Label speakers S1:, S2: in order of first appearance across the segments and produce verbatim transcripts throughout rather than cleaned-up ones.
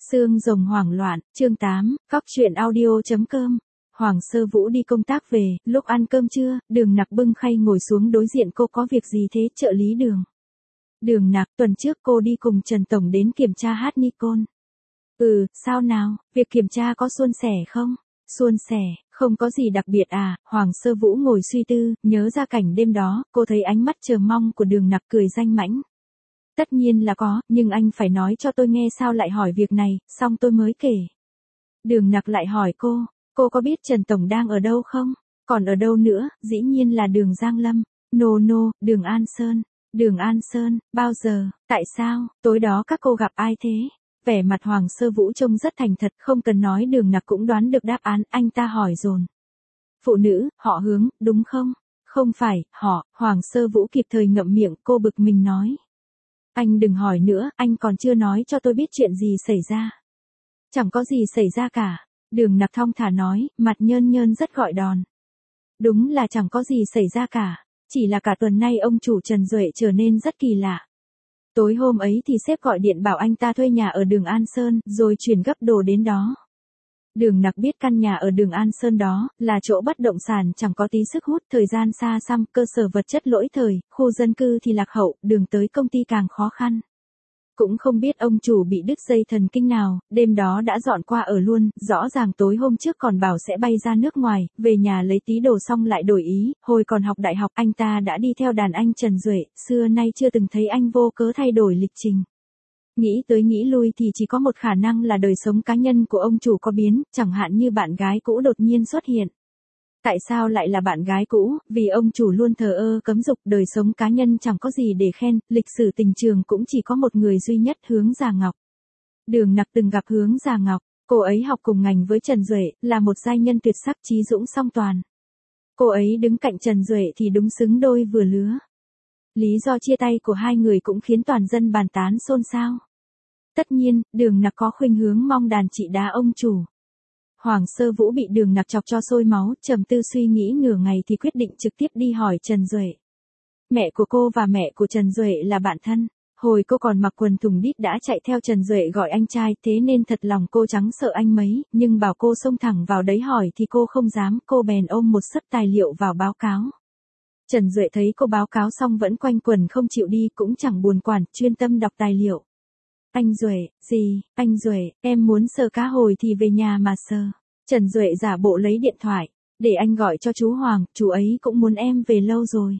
S1: Xương rồng hoảng loạn, chương tám, cóc truyện audio.com. Hoàng Sơ Vũ đi công tác về, lúc ăn cơm trưa, Đường Nặc bưng khay ngồi xuống đối diện cô. Có việc gì thế? Trợ lý Đường. Đường Nặc, tuần trước cô đi cùng Trần Tổng đến kiểm tra hát Nikon. Ừ, sao nào, việc kiểm tra có suôn sẻ không? Suôn sẻ, không có gì đặc biệt à? Hoàng Sơ Vũ ngồi suy tư, nhớ ra cảnh đêm đó, cô thấy ánh mắt chờ mong của Đường Nặc cười danh mãnh. Tất nhiên là có, nhưng anh phải nói cho tôi nghe sao lại hỏi việc này, xong tôi mới kể. Đường Nặc lại hỏi cô, cô có biết Trần Tổng đang ở đâu không? Còn ở đâu nữa? Dĩ nhiên là Đường Giang Lâm. Nô no, nô, no, Đường An Sơn. Đường An Sơn, bao giờ, tại sao, tối đó các cô gặp ai thế? Vẻ mặt Hoàng Sơ Vũ trông rất thành thật, không cần nói Đường Nặc cũng đoán được đáp án, anh ta hỏi dồn. Phụ nữ, họ Hướng, đúng không? Không phải, họ, Hoàng Sơ Vũ kịp thời ngậm miệng, cô bực mình nói. Anh đừng hỏi nữa, anh còn chưa nói cho tôi biết chuyện gì xảy ra. Chẳng có gì xảy ra cả. Đường Nặc thong thả nói, mặt nhơn nhơn rất gọi đòn. Đúng là chẳng có gì xảy ra cả. Chỉ là cả tuần nay ông chủ Trần Duệ trở nên rất kỳ lạ. Tối hôm ấy thì sếp gọi điện bảo anh ta thuê nhà ở đường An Sơn, rồi chuyển gấp đồ đến đó. Đường Nặc biết căn nhà ở đường An Sơn đó, là chỗ bất động sản chẳng có tí sức hút, thời gian xa xăm, cơ sở vật chất lỗi thời, khu dân cư thì lạc hậu, đường tới công ty càng khó khăn. Cũng không biết ông chủ bị đứt dây thần kinh nào, đêm đó đã dọn qua ở luôn, rõ ràng tối hôm trước còn bảo sẽ bay ra nước ngoài, về nhà lấy tí đồ xong lại đổi ý, hồi còn học đại học anh ta đã đi theo đàn anh Trần Duệ, xưa nay chưa từng thấy anh vô cớ thay đổi lịch trình. Nghĩ tới nghĩ lui thì chỉ có một khả năng là đời sống cá nhân của ông chủ có biến, chẳng hạn như bạn gái cũ đột nhiên xuất hiện. Tại sao lại là bạn gái cũ? Vì ông chủ luôn thờ ơ cấm dục, đời sống cá nhân chẳng có gì để khen, lịch sử tình trường cũng chỉ có một người duy nhất, Hướng Già Ngọc. Đường Nặc từng gặp Hướng Già Ngọc, cô ấy học cùng ngành với Trần Duệ, là một giai nhân tuyệt sắc trí dũng song toàn. Cô ấy đứng cạnh Trần Duệ thì đúng xứng đôi vừa lứa. Lý do chia tay của hai người cũng khiến toàn dân bàn tán xôn xao. Tất nhiên, Đường Nặc có khuynh hướng mong đàn chị đá ông chủ. Hoàng Sơ Vũ bị Đường Nặc chọc cho sôi máu, trầm tư suy nghĩ nửa ngày thì quyết định trực tiếp đi hỏi Trần Duệ. Mẹ của cô và mẹ của Trần Duệ là bạn thân. Hồi cô còn mặc quần thùng đít đã chạy theo Trần Duệ gọi anh trai, thế nên thật lòng cô chẳng sợ anh mấy, nhưng bảo cô xông thẳng vào đấy hỏi thì cô không dám, cô bèn ôm một xấp tài liệu vào báo cáo. Trần Duệ thấy cô báo cáo xong vẫn quanh quẩn không chịu đi, cũng chẳng buồn quản, chuyên tâm đọc tài liệu. Anh Duệ, gì, anh Duệ, em muốn sờ cá hồi thì về nhà mà sờ. Trần Duệ giả bộ lấy điện thoại, để anh gọi cho chú Hoàng, chú ấy cũng muốn em về lâu rồi.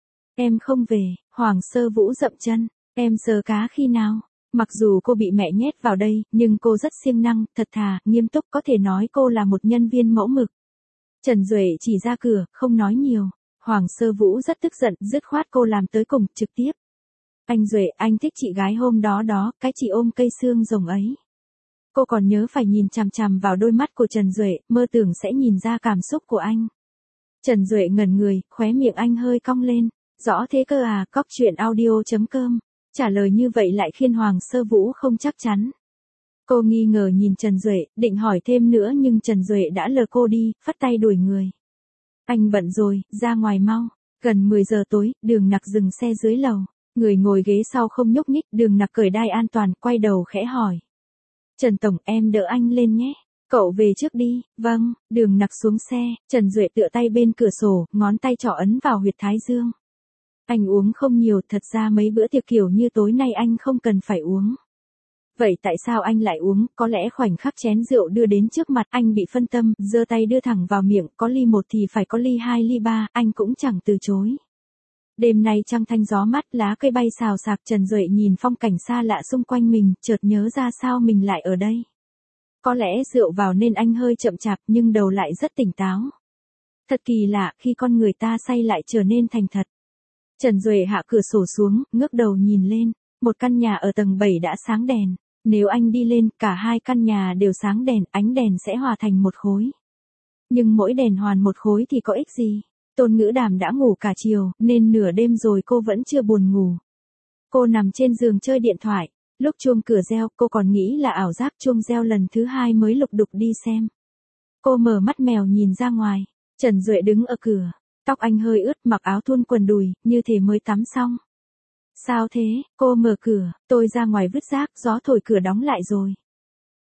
S1: Em không về, Hoàng Sơ Vũ dậm chân, em sờ cá khi nào? Mặc dù cô bị mẹ nhét vào đây, nhưng cô rất siêng năng, thật thà, nghiêm túc, có thể nói cô là một nhân viên mẫu mực. Trần Duệ chỉ ra cửa, không nói nhiều. Hoàng Sơ Vũ rất tức giận, dứt khoát cô làm tới cùng, trực tiếp. Anh Duệ, anh thích chị gái hôm đó đó, cái chị ôm cây xương rồng ấy. Cô còn nhớ phải nhìn chằm chằm vào đôi mắt của Trần Duệ, mơ tưởng sẽ nhìn ra cảm xúc của anh. Trần Duệ ngẩn người, khóe miệng anh hơi cong lên. Rõ thế cơ à, cóc truyện audio.com. Trả lời như vậy lại khiến Hoàng Sơ Vũ không chắc chắn. Cô nghi ngờ nhìn Trần Duệ, định hỏi thêm nữa nhưng Trần Duệ đã lờ cô đi, phất tay đuổi người. Anh bận rồi, ra ngoài mau. Gần mười giờ tối, Đường Nặc dừng xe dưới lầu. Người ngồi ghế sau không nhúc nhích, Đường Nặc cởi đai an toàn, quay đầu khẽ hỏi. Trần Tổng, em đỡ anh lên nhé. Cậu về trước đi. Vâng, Đường Nặc xuống xe, Trần Duệ tựa tay bên cửa sổ, ngón tay trỏ ấn vào huyệt thái dương. Anh uống không nhiều, thật ra mấy bữa tiệc kiểu như tối nay anh không cần phải uống. Vậy tại sao anh lại uống? Có lẽ khoảnh khắc chén rượu đưa đến trước mặt anh bị phân tâm, giơ tay đưa thẳng vào miệng, có ly một thì phải có ly hai ly ba, anh cũng chẳng từ chối. Đêm nay trăng thanh gió mát, lá cây bay xào xạc, Trần Duệ nhìn phong cảnh xa lạ xung quanh mình, chợt nhớ ra sao mình lại ở đây. Có lẽ rượu vào nên anh hơi chậm chạp nhưng đầu lại rất tỉnh táo. Thật kỳ lạ, khi con người ta say lại trở nên thành thật. Trần Duệ hạ cửa sổ xuống, ngước đầu nhìn lên, một căn nhà ở tầng bảy đã sáng đèn. Nếu anh đi lên, cả hai căn nhà đều sáng đèn, ánh đèn sẽ hòa thành một khối. Nhưng mỗi đèn hoàn một khối thì có ích gì? Tôn Ngữ Đàm đã ngủ cả chiều, nên nửa đêm rồi cô vẫn chưa buồn ngủ. Cô nằm trên giường chơi điện thoại, lúc chuông cửa reo, cô còn nghĩ là ảo giác, chuông reo lần thứ hai mới lục đục đi xem. Cô mở mắt mèo nhìn ra ngoài, Trần Duệ đứng ở cửa, tóc anh hơi ướt, mặc áo thun quần đùi, như thể mới tắm xong. Sao thế? Cô mở cửa, tôi ra ngoài vứt rác, gió thổi cửa đóng lại rồi.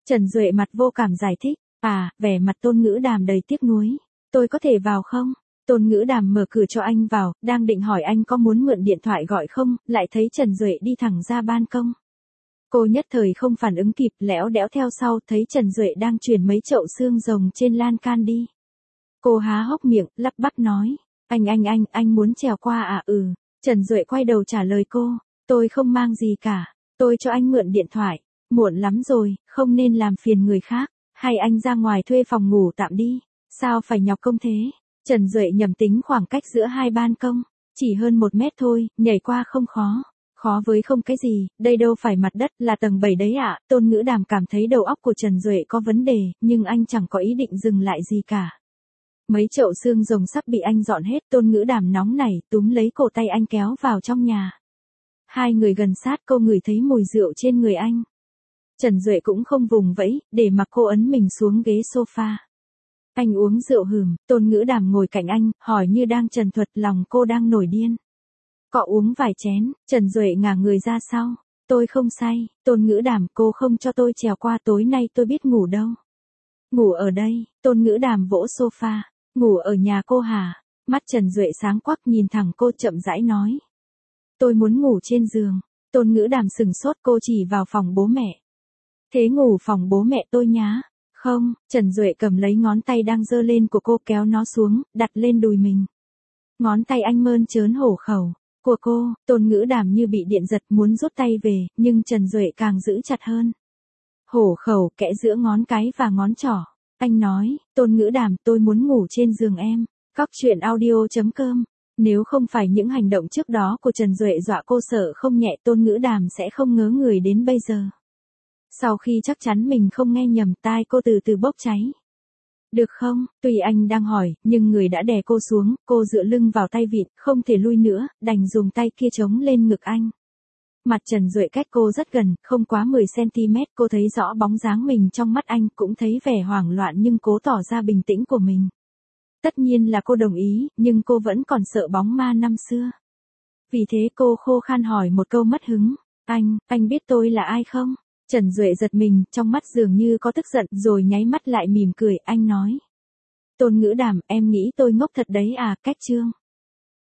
S1: Trần Duệ mặt vô cảm giải thích. À, vẻ mặt Tôn Ngữ Đàm đầy tiếc nuối. Tôi có thể vào không? Tôn Ngữ Đàm mở cửa cho anh vào, đang định hỏi anh có muốn mượn điện thoại gọi không, lại thấy Trần Duệ đi thẳng ra ban công. Cô nhất thời không phản ứng kịp, lẽo đẽo theo sau, thấy Trần Duệ đang chuyển mấy chậu xương rồng trên lan can đi. Cô há hốc miệng, lắp bắp nói. Anh anh anh, anh muốn trèo qua à? Ừ. Trần Duệ quay đầu trả lời cô. Tôi không mang gì cả. Tôi cho anh mượn điện thoại. Muộn lắm rồi, không nên làm phiền người khác. Hay anh ra ngoài thuê phòng ngủ tạm đi. Sao phải nhọc công thế? Trần Duệ nhầm tính khoảng cách giữa hai ban công. Chỉ hơn một mét thôi, nhảy qua không khó. Khó với không cái gì, đây đâu phải mặt đất, là tầng bảy đấy ạ. À. Tôn Ngữ Đàm cảm thấy đầu óc của Trần Duệ có vấn đề, nhưng anh chẳng có ý định dừng lại gì cả. Mấy chậu xương rồng sắp bị anh dọn hết, Tôn Ngữ Đàm nóng nảy, túm lấy cổ tay anh kéo vào trong nhà. Hai người gần sát, cô ngửi thấy mùi rượu trên người anh. Trần Duệ cũng không vùng vẫy, để mặc cô ấn mình xuống ghế sofa. Anh uống rượu hửm, Tôn Ngữ Đàm ngồi cạnh anh, hỏi như đang trần thuật, lòng cô đang nổi điên. Cọ uống vài chén, Trần Duệ ngả người ra sau. Tôi không say, Tôn Ngữ Đàm, cô không cho tôi trèo qua, tối nay tôi biết ngủ đâu. Ngủ ở đây, Tôn Ngữ Đàm vỗ sofa. Ngủ ở nhà cô hả? Mắt Trần Duệ sáng quắc nhìn thẳng cô, chậm rãi nói. Tôi muốn ngủ trên giường. Tôn Ngữ Đàm sừng sốt, cô chỉ vào phòng bố mẹ. Thế ngủ phòng bố mẹ tôi nhá. Không, Trần Duệ cầm lấy ngón tay đang giơ lên của cô, kéo nó xuống, đặt lên đùi mình. Ngón tay anh mơn trớn hổ khẩu của cô. Tôn Ngữ Đàm như bị điện giật, muốn rút tay về, nhưng Trần Duệ càng giữ chặt hơn. Hổ khẩu kẽ giữa ngón cái và ngón trỏ. Anh nói, Tôn Ngữ Đàm, tôi muốn ngủ trên giường em. Cóc truyện audio chấm com. Nếu không phải những hành động trước đó của Trần Duệ dọa cô sợ không nhẹ, Tôn Ngữ Đàm sẽ không ngớ người đến bây giờ. Sau khi chắc chắn mình không nghe nhầm, tai cô từ từ bốc cháy. Được không? Tuy anh đang hỏi, nhưng người đã đè cô xuống, cô dựa lưng vào tay vịn, không thể lui nữa, đành dùng tay kia chống lên ngực anh. Mặt Trần Duệ cách cô rất gần, không quá mười xăng-ti-mét, cô thấy rõ bóng dáng mình trong mắt anh, cũng thấy vẻ hoảng loạn nhưng cố tỏ ra bình tĩnh của mình. Tất nhiên là cô đồng ý, nhưng cô vẫn còn sợ bóng ma năm xưa. Vì thế cô khô khan hỏi một câu mất hứng. Anh, anh biết tôi là ai không? Trần Duệ giật mình, trong mắt dường như có tức giận, rồi nháy mắt lại mỉm cười, anh nói. Tôn Ngữ Đàm, em nghĩ tôi ngốc thật đấy à, cách chương.